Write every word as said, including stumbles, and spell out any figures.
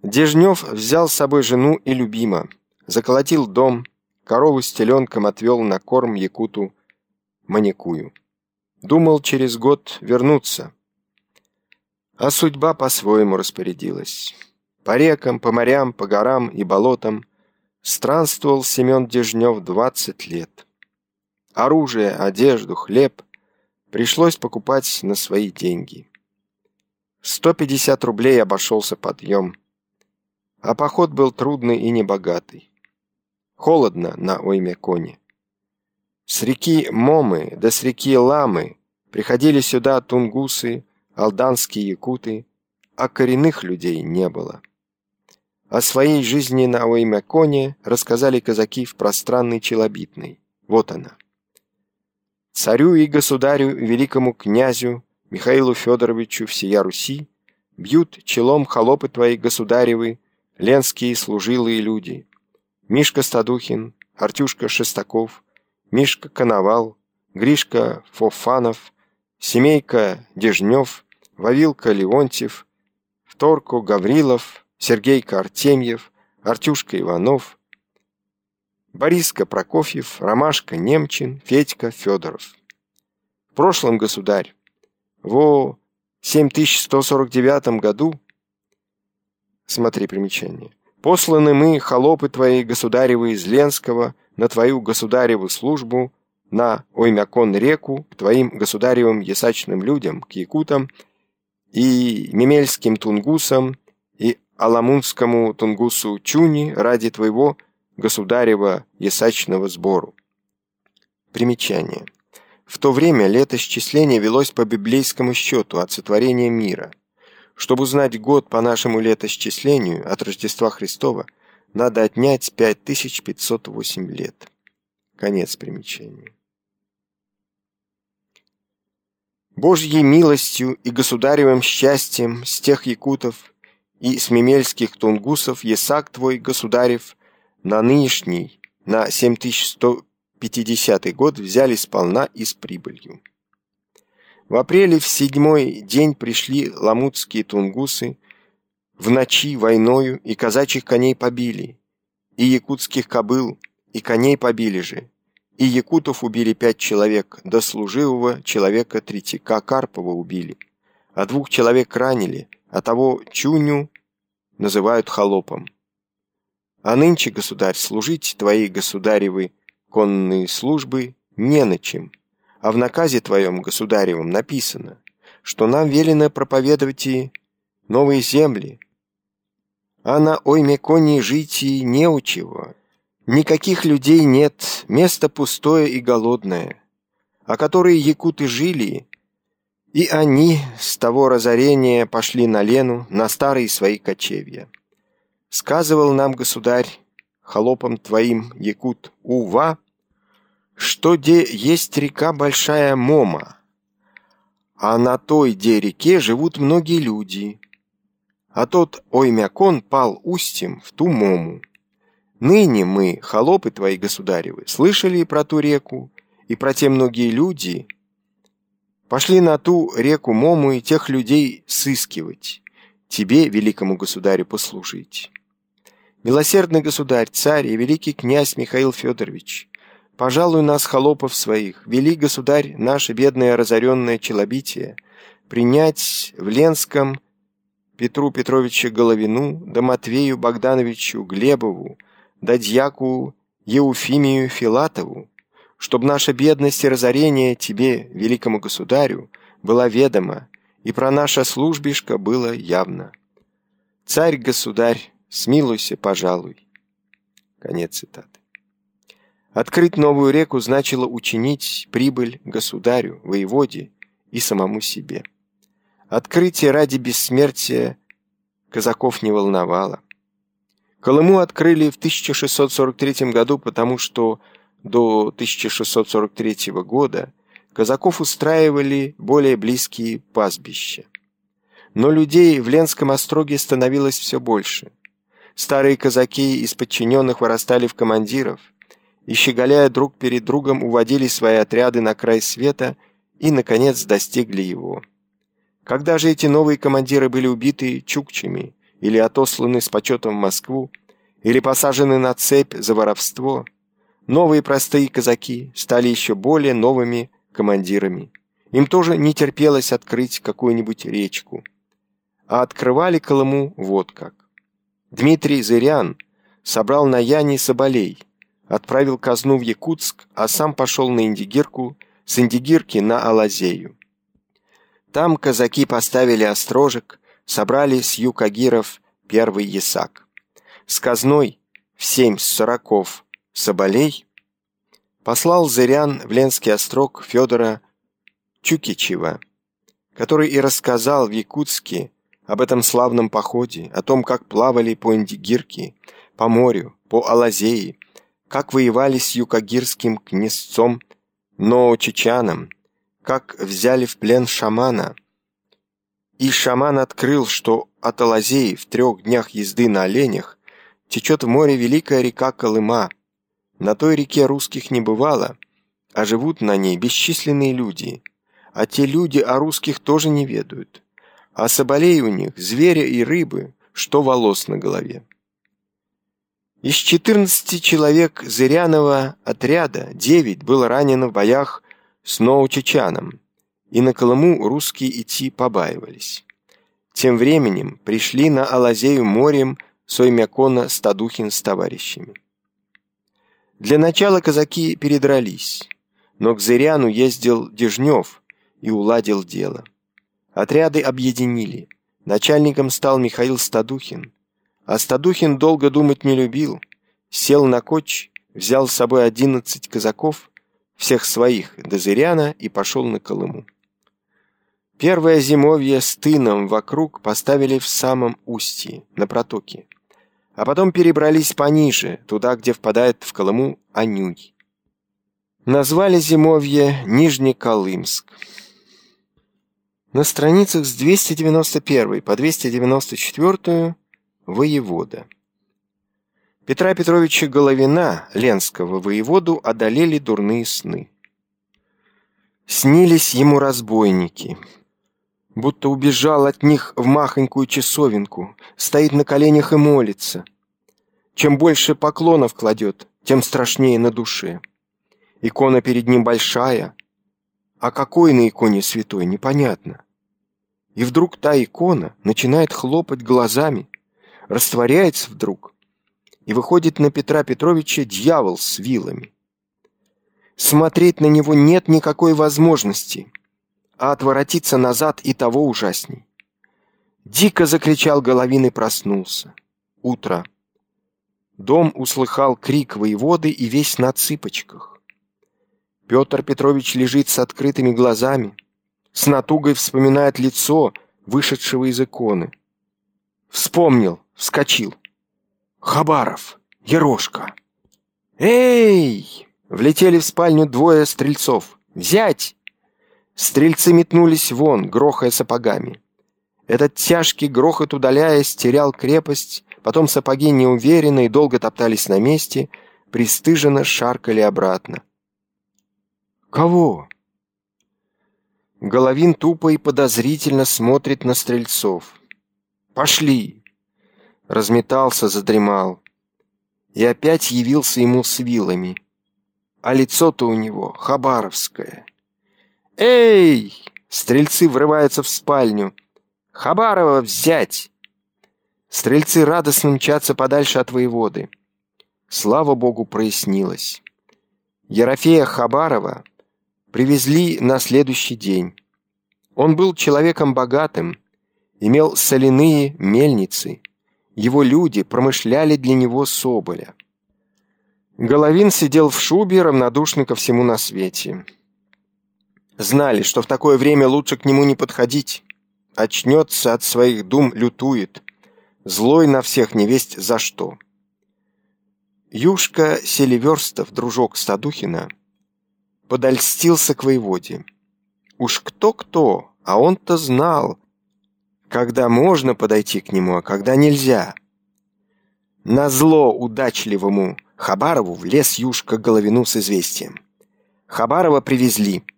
Дежнев взял с собой жену и любима, заколотил дом, корову с теленком отвел на корм якуту Маникую. Думал через год вернуться, а судьба по-своему распорядилась. По рекам, по морям, по горам и болотам странствовал Семен Дежнев двадцать лет. Оружие, одежду, хлеб пришлось покупать на свои деньги. сто пятьдесят рублей обошелся подъем, а поход был трудный и небогатый. Холодно на Оймяконе. С реки Момы да с реки Ламы приходили сюда тунгусы, алданские якуты, а коренных людей не было. О своей жизни на Оймяконе рассказали казаки в пространной Челобитной. Вот она. Царю и государю, великому князю Михаилу Федоровичу всея Руси бьют челом холопы твои государевы, ленские служилые люди. Мишка Стадухин, Артюшка Шестаков, Мишка Коновал, Гришка Фофанов, Семейка Дежнев, Вавилка Леонтьев, Вторко Гаврилов, Сергейка Артемьев, Артюшка Иванов, Бориска Прокофьев, Ромашка Немчин, Федька Федоров. В прошлом, государь, во семь тысяч сто сорок девятом году, смотри примечание, посланы мы, холопы твои, государевы из Ленского, на твою государеву службу, на Оймякон-реку, к твоим государевым ясачным людям, к якутам и мемельским тунгусам, и аламунскому тунгусу Чуни ради твоего государева ясачного сбору. Примечание. В то время летосчисление велось по библейскому счету от сотворения мира. Чтобы узнать год по нашему летосчислению от Рождества Христова, надо отнять пять тысяч пятьсот восемь лет. Конец примечания. Божьей милостью и государевым счастьем с тех якутов и с мемельских тунгусов ясак твой, государев, на нынешний, на семь тысяч сто пятидесятый год взяли сполна и с прибылью. В апреле в седьмой день пришли ламутские тунгусы, в ночи войною и казачьих коней побили, и якутских кобыл, и коней побили же, и якутов убили пять человек, до служивого человека Третьяка Карпова убили, а двух человек ранили, а того Чуню называют холопом. А нынче, государь, служить твои государевы конные службы не на чем, а в наказе твоем государевом написано, что нам велено проповедовать и новые земли, а на Оймяконе жить и не у чего. Никаких людей нет, место пустое и голодное, а которые якуты жили, и они с того разорения пошли на Лену, на старые свои кочевья. Сказывал нам государь, холопам твоим якут Ува, что де есть река большая Мома, а на той де реке живут многие люди, а тот Оймякон пал устьем в ту Мому. Ныне мы, холопы твои государевы, слышали про ту реку и про те многие люди, пошли на ту реку Мому и тех людей сыскивать, тебе, великому государю, послужить. Милосердный государь, царь и великий князь Михаил Федорович, пожалуй нас, холопов своих, вели, государь, наше бедное разоренное челобитие, принять в Ленском Петру Петровича Головину, да Матвею Богдановичу Глебову, да дьяку Еуфимию Филатову, чтоб наша бедность и разорение тебе, великому государю, была ведома, и про наше службишко было явно. Царь-государь, смилуйся, пожалуй. Конец цитаты. Открыть новую реку значило учинить прибыль государю, воеводе и самому себе. Открытие ради бессмертия казаков не волновало. Колыму открыли в тысяча шестьсот сорок третьем году, потому что до тысяча шестьсот сорок третьего года казаков устраивали более близкие пастбища. Но людей в Ленском остроге становилось все больше. Старые казаки из подчиненных вырастали в командиров и, щеголяя друг перед другом, уводили свои отряды на край света и, наконец, достигли его. Когда же эти новые командиры были убиты чукчами или отосланы с почетом в Москву, или посажены на цепь за воровство, новые простые казаки стали еще более новыми командирами. Им тоже не терпелось открыть какую-нибудь речку. А открывали Колыму вот как. Дмитрий Зырян собрал на Яне соболей, отправил казну в Якутск, а сам пошел на Индигирку, с Индигирки на Алазею. Там казаки поставили острожек, собрали с юкагиров первый ясак. С казной в семь сороков соболей послал Зырян в Ленский острог Федора Чукичева, который и рассказал в Якутске об этом славном походе, о том, как плавали по Индигирке, по морю, по Алазее, как воевали с юкагирским князцом Ноочичаном, как взяли в плен шамана. И шаман открыл, что от Алазеи в трех днях езды на оленях течет в море великая река Колыма. На той реке русских не бывало, а живут на ней бесчисленные люди, а те люди о русских тоже не ведают. А соболей у них, зверя и рыбы, что волос на голове. Из четырнадцати человек Зырянова отряда девять было ранено в боях с Ноочичаном, и на Колыму русские идти побаивались. Тем временем пришли на Алазею морем Соймякона Стадухин с товарищами. Для начала казаки передрались, но к Зыряну ездил Дежнев и уладил дело. Отряды объединили. Начальником стал Михаил Стадухин. А Стадухин долго думать не любил. Сел на коч, взял с собой одиннадцать казаков, всех своих, до Зыряна, и пошел на Колыму. Первое зимовье с тыном вокруг поставили в самом устье, на протоке. А потом перебрались пониже, туда, где впадает в Колыму Анюй. Назвали зимовье Нижнеколымск. На страницах с двести девяносто первой по двести девяносто четвёртую воевода. Петра Петровича Головина, ленского воеводу, одолели дурные сны. Снились ему разбойники, будто убежал от них в махонькую часовенку, стоит на коленях и молится. Чем больше поклонов кладет, тем страшнее на душе. Икона перед ним большая, а какой на иконе святой, непонятно. И вдруг та икона начинает хлопать глазами, растворяется вдруг, и выходит на Петра Петровича дьявол с вилами. Смотреть на него нет никакой возможности, а отворотиться назад и того ужасней. Дико закричал Головин и проснулся. Утро. Дом услыхал крик воеводы и весь на цыпочках. Петр Петрович лежит с открытыми глазами, с натугой вспоминает лицо вышедшего из иконы. Вспомнил, вскочил. Хабаров, Ерошка. «Эй!» Влетели в спальню двое стрельцов. «Взять!» Стрельцы метнулись вон, грохая сапогами. Этот тяжкий грохот, удаляясь, терял крепость, потом сапоги неуверенно и долго топтались на месте, пристыженно шаркали обратно. «Кого?» Головин тупо и подозрительно смотрит на стрельцов. «Пошли!» Разметался, задремал. И опять явился ему с вилами. А лицо-то у него хабаровское. «Эй!» Стрельцы врываются в спальню. «Хабарова взять!» Стрельцы радостно мчатся подальше от воеводы. Слава богу, прояснилось. Ерофея Хабарова привезли на следующий день. Он был человеком богатым, имел соляные мельницы. Его люди промышляли для него соболя. Головин сидел в шубе, равнодушный ко всему на свете. Знали, что в такое время лучше к нему не подходить. Очнется от своих дум, лютует. Злой на всех невесть за что. Юшка Селиверстов, дружок Стадухина, подольстился к воеводе. Уж кто-кто, а он-то знал, когда можно подойти к нему, а когда нельзя. Назло удачливому Хабарову влез Юшка к Головину с известием. Хабарова привезли.